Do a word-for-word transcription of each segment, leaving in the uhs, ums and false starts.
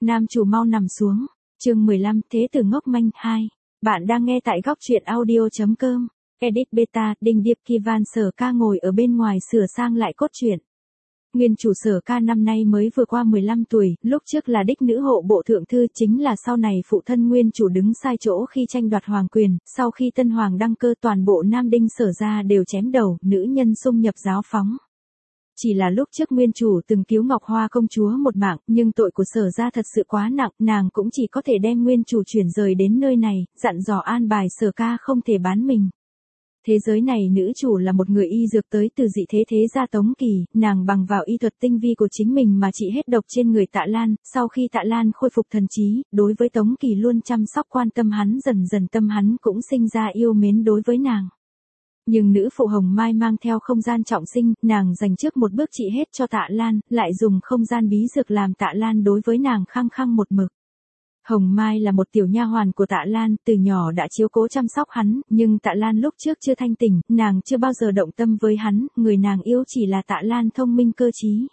Nam chủ mau nằm xuống. Chương mười lăm, Thế tử ngốc manh hai. Bạn đang nghe tại góc truyện audio chấm com. Edit beta, Đinh Điệp Kivan Sở Ca ngồi ở bên ngoài sửa sang lại cốt truyện. Nguyên chủ Sở Ca năm nay mới vừa qua mười lăm tuổi, lúc trước là đích nữ hộ bộ thượng thư, chính là sau này phụ thân nguyên chủ đứng sai chỗ khi tranh đoạt hoàng quyền, sau khi tân hoàng đăng cơ toàn bộ Nam Đinh Sở gia đều chém đầu, nữ nhân xung nhập giáo phóng. Chỉ là lúc trước nguyên chủ từng cứu Ngọc Hoa công chúa một mạng, nhưng tội của Sở gia thật sự quá nặng, nàng cũng chỉ có thể đem nguyên chủ chuyển rời đến nơi này, dặn dò an bài Sở Ca không thể bán mình. Thế giới này nữ chủ là một người y dược tới từ dị thế thế gia Tống Kỳ, nàng bằng vào y thuật tinh vi của chính mình mà trị hết độc trên người Tạ Lan, sau khi Tạ Lan khôi phục thần trí, đối với Tống Kỳ luôn chăm sóc quan tâm hắn, dần dần tâm hắn cũng sinh ra yêu mến đối với nàng. Nhưng nữ phụ Hồng Mai mang theo không gian trọng sinh, nàng dành trước một bước trị hết cho Tạ Lan, lại dùng không gian bí dược làm Tạ Lan đối với nàng khăng khăng một mực. Hồng Mai là một tiểu nha hoàn của Tạ Lan, từ nhỏ đã chiếu cố chăm sóc hắn, nhưng Tạ Lan lúc trước chưa thanh tỉnh, nàng chưa bao giờ động tâm với hắn, người nàng yêu chỉ là Tạ Lan thông minh cơ trí.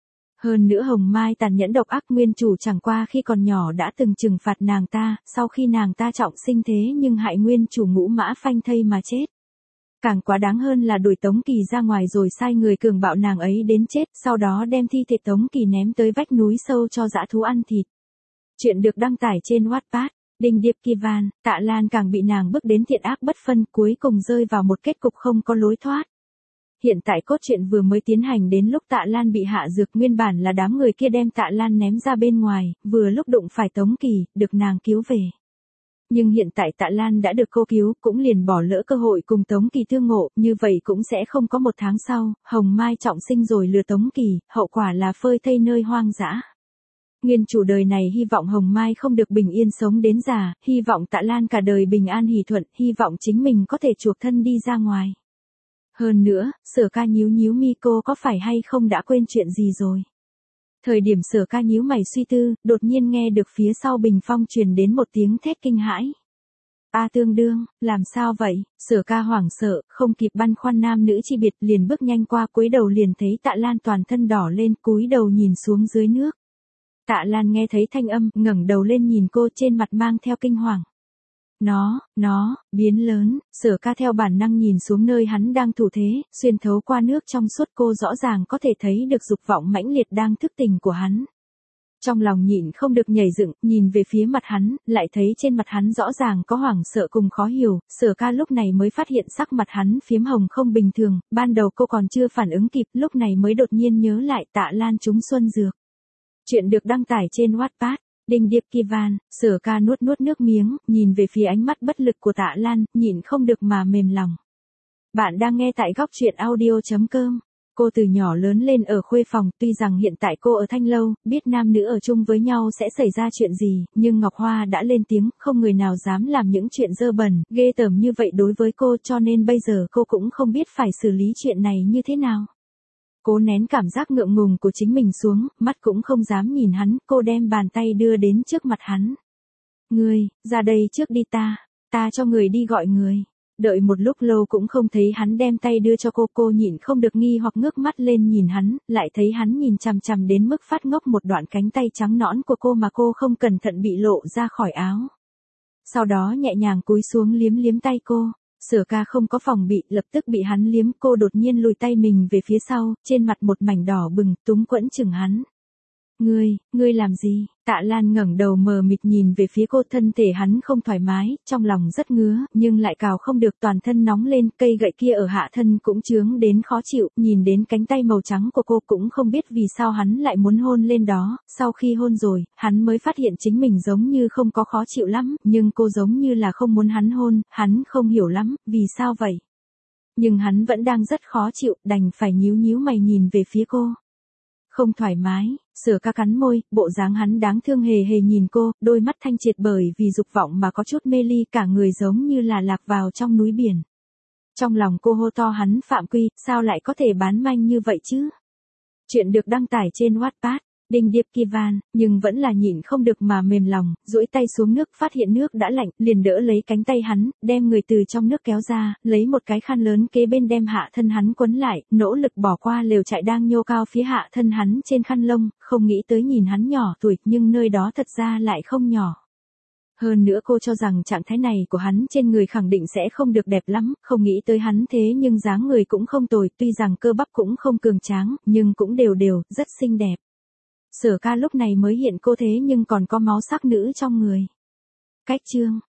Hơn nữa Hồng Mai tàn nhẫn độc ác, nguyên chủ chẳng qua khi còn nhỏ đã từng trừng phạt nàng ta, sau khi nàng ta trọng sinh thế nhưng hại nguyên chủ ngũ mã phanh thây mà chết. Càng quá đáng hơn là đuổi Tống Kỳ ra ngoài rồi sai người cường bạo nàng ấy đến chết, sau đó đem thi thể Tống Kỳ ném tới vách núi sâu cho dã thú ăn thịt. Chuyện được đăng tải trên Wattpad. Đinh Điệp Kivan, Tạ Lan càng bị nàng bước đến thiện ác bất phân, cuối cùng rơi vào một kết cục không có lối thoát. Hiện tại cốt truyện vừa mới tiến hành đến lúc Tạ Lan bị hạ dược, nguyên bản là đám người kia đem Tạ Lan ném ra bên ngoài, vừa lúc đụng phải Tống Kỳ, được nàng cứu về. Nhưng hiện tại Tạ Lan đã được cô cứu, cũng liền bỏ lỡ cơ hội cùng Tống Kỳ tương ngộ, như vậy cũng sẽ không có một tháng sau, Hồng Mai trọng sinh rồi lừa Tống Kỳ, hậu quả là phơi thây nơi hoang dã. Nguyên chủ đời này hy vọng Hồng Mai không được bình yên sống đến già, hy vọng Tạ Lan cả đời bình an hỷ thuận, hy vọng chính mình có thể chuộc thân đi ra ngoài. Hơn nữa, Sở Ca nhíu nhíu mi, cô có phải hay không đã quên chuyện gì rồi? Thời điểm Sở Ca nhíu mày suy tư, đột nhiên nghe được phía sau bình phong truyền đến một tiếng thét kinh hãi. A Tương Đương, làm sao vậy? Sở Ca hoảng sợ, không kịp băn khoăn nam nữ chi biệt, liền bước nhanh qua, cúi đầu liền thấy Tạ Lan toàn thân đỏ lên, cúi đầu nhìn xuống dưới nước. Tạ Lan nghe thấy thanh âm, ngẩng đầu lên nhìn cô, trên mặt mang theo kinh hoàng. Nó, nó, biến lớn. Sở Ca theo bản năng nhìn xuống nơi hắn đang thủ thế, xuyên thấu qua nước trong suốt, cô rõ ràng có thể thấy được dục vọng mãnh liệt đang thức tỉnh của hắn. Trong lòng nhịn không được nhảy dựng, nhìn về phía mặt hắn, lại thấy trên mặt hắn rõ ràng có hoảng sợ cùng khó hiểu. Sở Ca lúc này mới phát hiện sắc mặt hắn phiếm hồng không bình thường, ban đầu cô còn chưa phản ứng kịp, lúc này mới đột nhiên nhớ lại Tạ Lan trúng xuân dược. Chuyện được đăng tải trên Wattpad. Đinh Điệp Kivan, Sở Ca nuốt nuốt nước miếng, nhìn về phía ánh mắt bất lực của Tạ Lan, nhịn không được mà mềm lòng. Bạn đang nghe tại góc truyện audio chấm com. Cô từ nhỏ lớn lên ở khuê phòng, tuy rằng hiện tại cô ở Thanh Lâu, biết nam nữ ở chung với nhau sẽ xảy ra chuyện gì, nhưng Ngọc Hoa đã lên tiếng, không người nào dám làm những chuyện dơ bẩn, ghê tởm như vậy đối với cô, cho nên bây giờ cô cũng không biết phải xử lý chuyện này như thế nào. Cố nén cảm giác ngượng ngùng của chính mình xuống, mắt cũng không dám nhìn hắn, cô đem bàn tay đưa đến trước mặt hắn. Ngươi, ra đây trước đi, ta, ta cho người đi gọi người. Đợi một lúc lâu cũng không thấy hắn đem tay đưa cho cô, cô nhịn không được nghi hoặc ngước mắt lên nhìn hắn, lại thấy hắn nhìn chằm chằm đến mức phát ngốc một đoạn cánh tay trắng nõn của cô mà cô không cẩn thận bị lộ ra khỏi áo. Sau đó nhẹ nhàng cúi xuống liếm liếm tay cô. Sở Ca không có phòng bị, lập tức bị hắn liếm, cô đột nhiên lùi tay mình về phía sau, trên mặt một mảnh đỏ bừng, túng quẫn chừng hắn. Ngươi, ngươi làm gì? Tạ Lan ngẩng đầu mờ mịt nhìn về phía cô, thân thể hắn không thoải mái, trong lòng rất ngứa, nhưng lại cào không được, toàn thân nóng lên, cây gậy kia ở hạ thân cũng chướng đến khó chịu, nhìn đến cánh tay màu trắng của cô cũng không biết vì sao hắn lại muốn hôn lên đó, sau khi hôn rồi, hắn mới phát hiện chính mình giống như không có khó chịu lắm, nhưng cô giống như là không muốn hắn hôn, hắn không hiểu lắm, vì sao vậy? Nhưng hắn vẫn đang rất khó chịu, đành phải nhíu nhíu mày nhìn về phía cô. Không thoải mái. Sở Ca cắn môi, bộ dáng hắn đáng thương hề hề nhìn cô, đôi mắt thanh triệt bởi vì dục vọng mà có chút mê ly, cả người giống như là lạc vào trong núi biển. Trong lòng cô hô to hắn phạm quy, sao lại có thể bán manh như vậy chứ? Chuyện được đăng tải trên Wattpad. Đinh Điệp Kivan, nhưng vẫn là nhịn không được mà mềm lòng, duỗi tay xuống nước, phát hiện nước đã lạnh, liền đỡ lấy cánh tay hắn, đem người từ trong nước kéo ra, lấy một cái khăn lớn kế bên đem hạ thân hắn quấn lại, nỗ lực bỏ qua lều trại đang nhô cao phía hạ thân hắn trên khăn lông, không nghĩ tới nhìn hắn nhỏ tuổi, nhưng nơi đó thật ra lại không nhỏ. Hơn nữa cô cho rằng trạng thái này của hắn trên người khẳng định sẽ không được đẹp lắm, không nghĩ tới hắn thế nhưng dáng người cũng không tồi, tuy rằng cơ bắp cũng không cường tráng, nhưng cũng đều đều, rất xinh đẹp. Sở Ca lúc này mới hiện cô thế nhưng còn có máu sắc nữ trong người. Cách chương